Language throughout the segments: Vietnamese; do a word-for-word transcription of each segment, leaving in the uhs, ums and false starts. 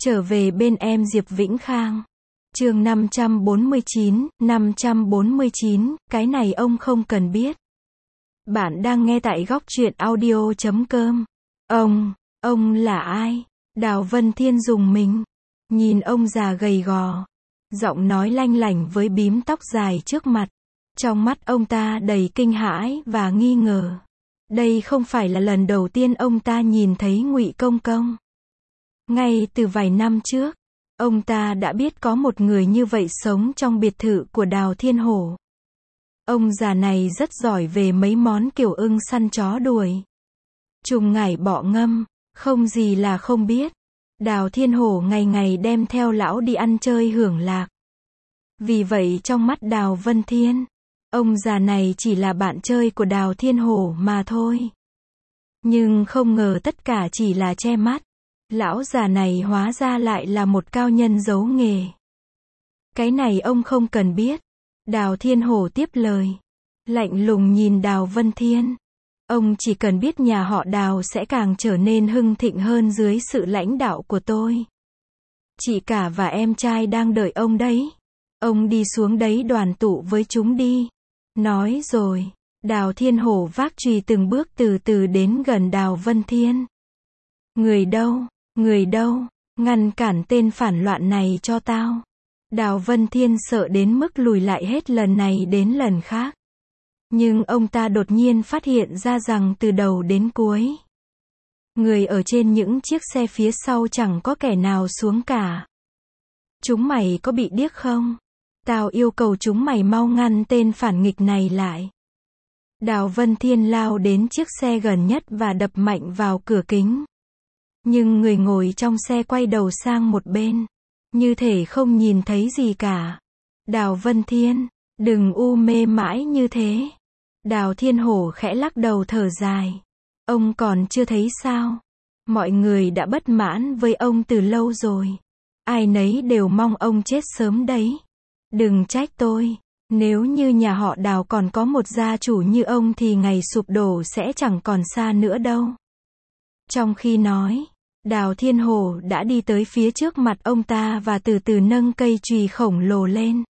Trở về bên em Diệp Vĩnh Khang. Chương năm trăm bốn mươi chín, năm trăm bốn mươi chín, cái này ông không cần biết. Bạn đang nghe tại góc truyện audio chấm com. Ông, ông là ai? Đào Vân Thiên dùng mình. Nhìn ông già gầy gò, giọng nói lanh lảnh với bím tóc dài trước mặt. Trong mắt ông ta đầy kinh hãi và nghi ngờ. Đây không phải là lần đầu tiên ông ta nhìn thấy Ngụy Công Công. Ngay từ vài năm trước, ông ta đã biết có một người như vậy sống trong biệt thự của Đào Thiên Hổ. Ông già này rất giỏi về mấy món kiểu ưng săn chó đuổi, trùng ngải bọ ngâm, không gì là không biết. Đào Thiên Hổ ngày ngày đem theo lão đi ăn chơi hưởng lạc. Vì vậy trong mắt Đào Vân Thiên, ông già này chỉ là bạn chơi của Đào Thiên Hổ mà thôi. Nhưng không ngờ tất cả chỉ là che mắt. Lão già này hóa ra lại là một cao nhân giấu nghề. Cái này ông không cần biết. Đào Thiên Hổ tiếp lời. Lạnh lùng nhìn Đào Vân Thiên. Ông chỉ cần biết nhà họ Đào sẽ càng trở nên hưng thịnh hơn dưới sự lãnh đạo của tôi. Chị cả và em trai đang đợi ông đấy. Ông đi xuống đấy đoàn tụ với chúng đi. Nói rồi, Đào Thiên Hổ vác chùy từng bước từ từ đến gần Đào Vân Thiên. Người đâu? Người đâu? Ngăn cản tên phản loạn này cho tao. Đào Vân Thiên sợ đến mức lùi lại hết lần này đến lần khác. Nhưng ông ta đột nhiên phát hiện ra rằng từ đầu đến cuối, người ở trên những chiếc xe phía sau chẳng có kẻ nào xuống cả. Chúng mày có bị điếc không? Tao yêu cầu chúng mày mau ngăn tên phản nghịch này lại. Đào Vân Thiên lao đến chiếc xe gần nhất và đập mạnh vào cửa kính. Nhưng người ngồi trong xe quay đầu sang một bên, như thể không nhìn thấy gì cả. Đào Vân Thiên, đừng u mê mãi như thế. Đào Thiên Hổ khẽ lắc đầu thở dài. Ông còn chưa thấy sao? Mọi người đã bất mãn với ông từ lâu rồi. Ai nấy đều mong ông chết sớm đấy. Đừng trách tôi. Nếu như nhà họ Đào còn có một gia chủ như ông thì ngày sụp đổ sẽ chẳng còn xa nữa đâu. Trong khi nói, Đào Thiên Hổ đã đi tới phía trước mặt ông ta và từ từ nâng cây chùy khổng lồ lên.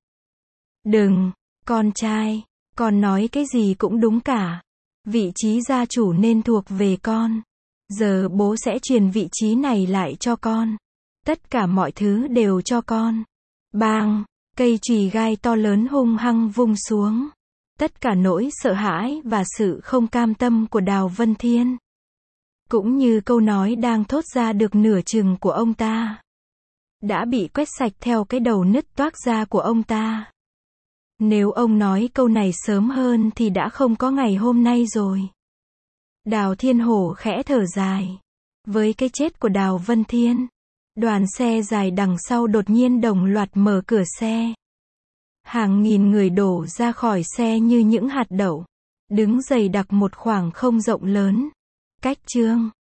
Đừng, con trai, con nói cái gì cũng đúng cả. Vị trí gia chủ nên thuộc về con. Giờ bố sẽ truyền vị trí này lại cho con. Tất cả mọi thứ đều cho con. Bang, cây chùy gai to lớn hung hăng vung xuống. Tất cả nỗi sợ hãi và sự không cam tâm của Đào Vân Thiên, cũng như câu nói đang thốt ra được nửa chừng của ông ta, đã bị quét sạch theo cái đầu nứt toác ra của ông ta. Nếu ông nói câu này sớm hơn thì đã không có ngày hôm nay rồi. Đào Thiên Hổ khẽ thở dài. Với cái chết của Đào Vân Thiên, đoàn xe dài đằng sau đột nhiên đồng loạt mở cửa xe. Hàng nghìn người đổ ra khỏi xe như những hạt đậu, đứng dày đặc một khoảng không rộng lớn. Cách chương